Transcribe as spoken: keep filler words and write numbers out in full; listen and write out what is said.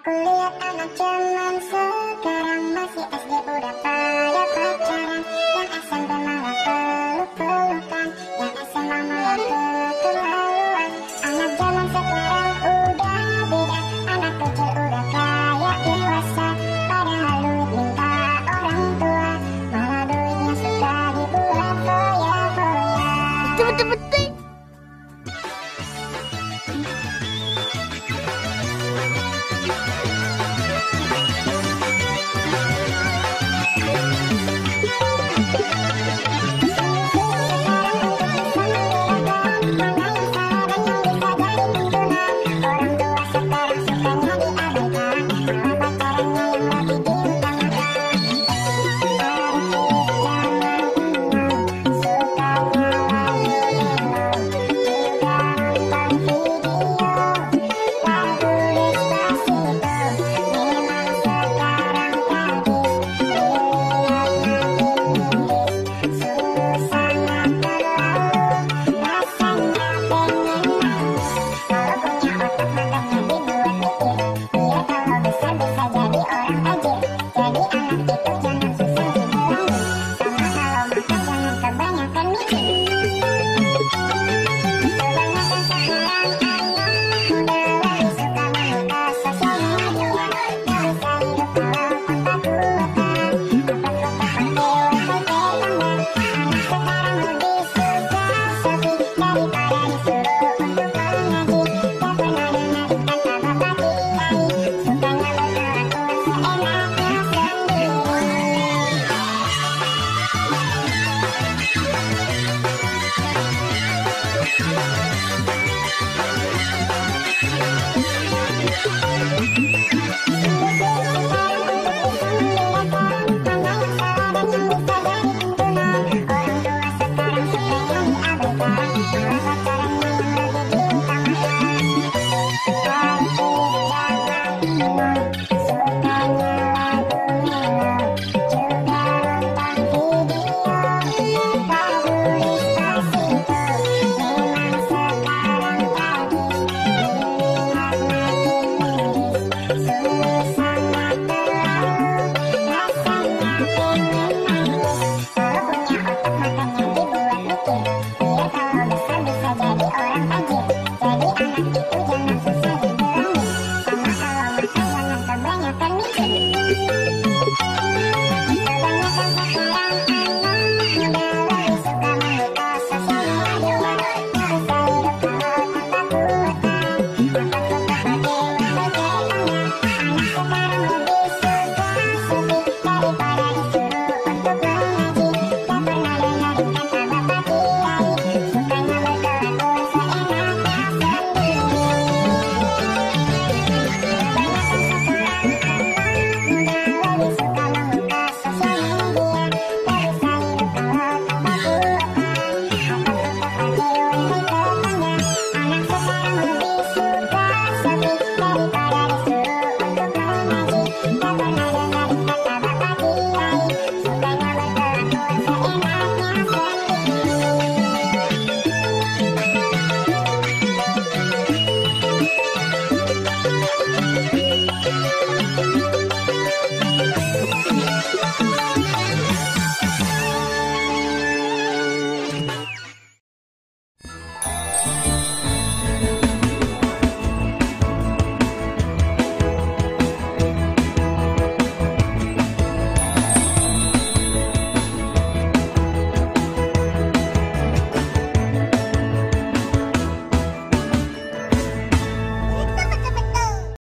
Aku lihat anak zaman sekarang masih S D udah pada pacaran, yang S M P malah peluk-pelukan, yang S M A malah keterlaluan. Anak zaman sekarang udah beda, anak kecil udah kayak dewasa, padahal duit minta orang tua, malah duitnya suka dibuat foya-foya. Betul betul betul.